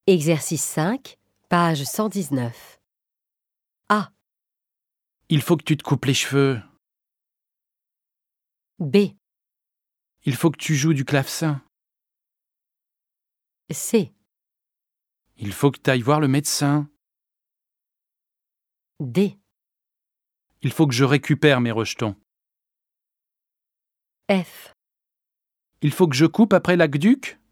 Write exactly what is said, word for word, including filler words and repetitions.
Exercice cinq, page cent dix-neuf. A. Il faut que tu te coupes les cheveux. B. Il faut que tu joues du clavecin. C. Il faut que tu ailles voir le médecin. D. Il faut que je récupère mes rejetons. F. Il faut que je coupe après l'aqueduc.